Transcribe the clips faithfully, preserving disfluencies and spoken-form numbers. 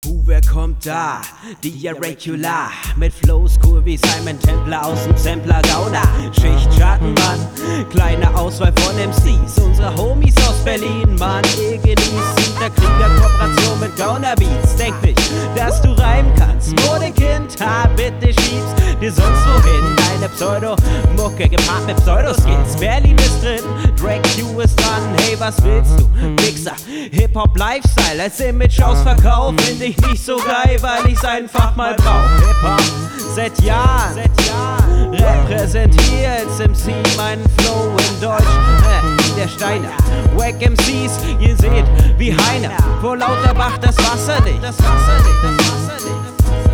Uh, wer kommt da? Die Irregular mit Flows cool wie Simon Templer aus dem Sampler Gauner. Schichtschattenmann, kleine Auswahl von M Cs, unsere Homies aus Berlin, Mann, ihr genießt Hinterkrieger-Kooperation mit Gauner Beats. Denk nicht, dass du reimen kannst, Modekind, ha, bitte schiebst dir sonst wohin. Deine Pseudo-Mucke gepaart mit Pseudoskills. Berlin ist drin, Drag Q ist dran, hey, was willst du? Mixer, Hip-Hop-Lifestyle als Image ausverkauft, finde ich nicht so geil, weil ich's einfach mal brauch. Hip-Hop seit Jahren, seit Jahren repräsentiert als M C meinen Flow in Deutsch, äh, wie der Steiner. Wack M Cs, ihr seht wie Heiner, vor lauter Bach das Wasser nicht, das Wasser nicht, das Wasser nicht.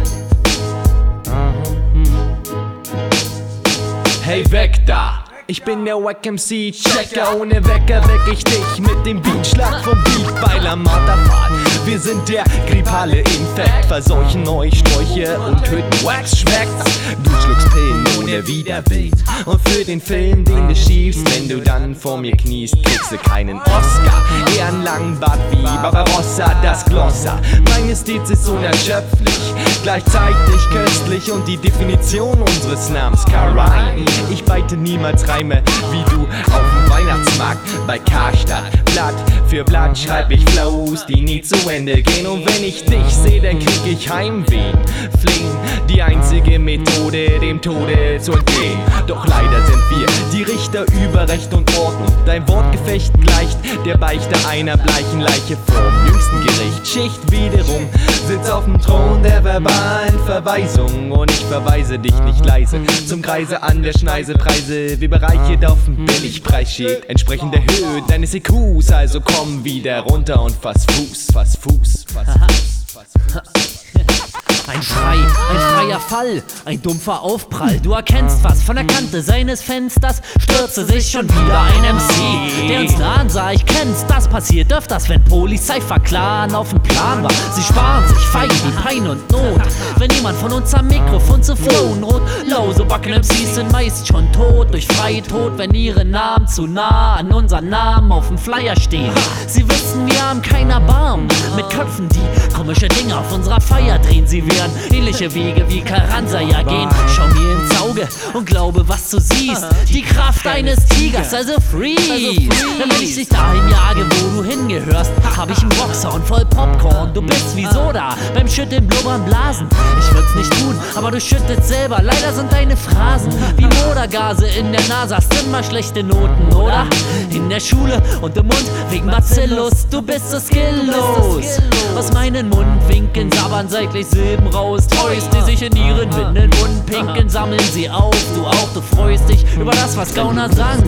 Hey, weg da! Ich bin der Wack M C Checker, ohne Wecker weck ich dich mit dem Beatschlag vom Beatbeiler Marterpfahl. Wir sind der grippale Infekt, verseuchen euch Sträuche und töten Wax, schmeckt's? Du schluckst Pillen ohne Widerbild und für den Film, den du schiebst, wenn du dann vor mir kniest, kriegst du keinen Oscar. Eher einen langen Bart wie Barbarossa, das Glossa. Mein Ästhetisch ist unerschöpflich, gleichzeitig köstlich und die Definition unseres Namens Karine. Ich beite niemals rein wie du auf dem Weihnachtsmarkt bei Karstadt. Blatt für Blatt schreib ich Flows, die nie zu Ende gehen. Und wenn ich dich sehe, dann krieg ich Heimweh. Fliehen, die einzige Methode, dem Tode zu entgehen. Doch leider sind wir die Richter über Recht und Ordnung. Dein Wortgefecht gleicht der Beichte einer bleichen Leiche vorm jüngsten Gericht. Schicht wiederum sitzt auf dem Thron der verbalen Verweisung. Und ich verweise dich nicht leise zum Kreise an der Schneise. Preise wie Bereiche auf dem Billigpreis steht, entsprechend der Höhe deines I Qs. Also komm wieder runter und fass Fuß, fass Fuß, fass Fuß, fass Fuß. Ein Schrei, ein freier Fall, ein dumpfer Aufprall. Du erkennst was von der Kante seines Fensters, stürzte sich schon wieder ein M C, der uns nah sah. Ich kenn's, das passiert öfters, wenn Polizei verklaren auf dem Plan war. Sie sparen sich Feigen wie Pein und Not, wenn jemand von uns am Mikrofon zu flowen rot. Lose Backen M Cs sind meist schon tot, durch Freitod, wenn ihre Namen zu nah an unseren Namen auf dem Flyer stehen. Sie wissen, wir haben keinen Erbarmen mit Köpfen, die komische Dinge auf unserer Feier drehen. Sie werden ähnliche Wege wie Karansaja gehen. Schau mir ins Auge und glaube, was du siehst. Die Kraft eines Tigers, also freeze. Damit ich dich dahin jage, wo du hingehörst, hab ich einen Rocksound voll Popcorn. Du bist wie Soda beim Schütteln, Blubbern, Blasen. Ich würd's nicht tun, aber du schüttest selber. Leider sind deine Phrasen wie Modergase in der Nase. Hast immer schlechte Noten, oder? In der Schule und im Mund wegen Bacillus. Du bist so skilllos. Aus meinen Mundwinkeln sabbern seitlich Silben raus. Toys, die sich in ihren Windeln bunt pinkeln, sammeln sie auf. Du auch, du freust dich über das, was Gauner sagen.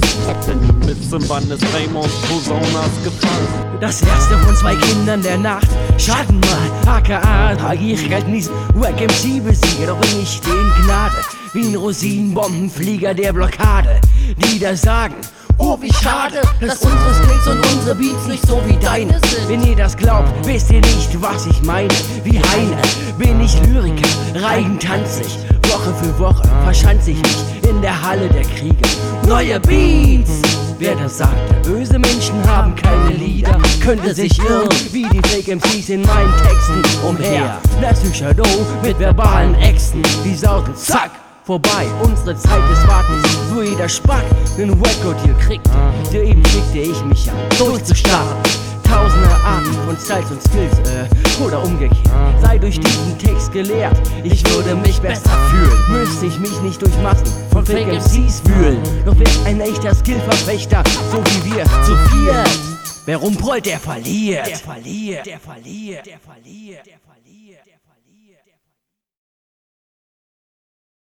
Mit zum Band des Raymonds Posaunas gefangen. Das erste von zwei Kindern der Nacht, Schattenmann, aka Hagir Kaltnis, Wack M C besiegt, doch bring ich den Gnade, wie ein Rosinenbombenflieger der Blockade, die da sagen: oh, wie schade, dass unsere Skills und unsere Beats nicht so wie deine sind. Wenn ihr das glaubt, wisst ihr nicht, was ich meine. Wie Heine bin ich Lyriker, Reigen tanz ich. Woche für Woche verschanze ich mich in der Halle der Krieger. Neue Beats! Wer das sagt, böse Menschen haben keine Lieder, könnte sich irren, wie die Fake M Cs in meinen Texten umher. Lass Shadow mit verbalen Äxten, die saugen, zack! Vorbei, unsere Zeit des Wartens, wo jeder Spack nen Wacko-Deal kriegte, der eben schickte ich mich an, durchzustarten. Tausende Arten von Styles und Skills, äh, oder umgekehrt, sei durch diesen Text gelehrt, ich würde mich besser fühlen, müsste ich mich nicht durch Massen von Fake M Cs wühlen, doch wär ein echter Skillverfechter, so wie wir, zu viert. Wer rumprollt, der verliert, der verliert, der verliert, der verliert, der verliert, der verliert.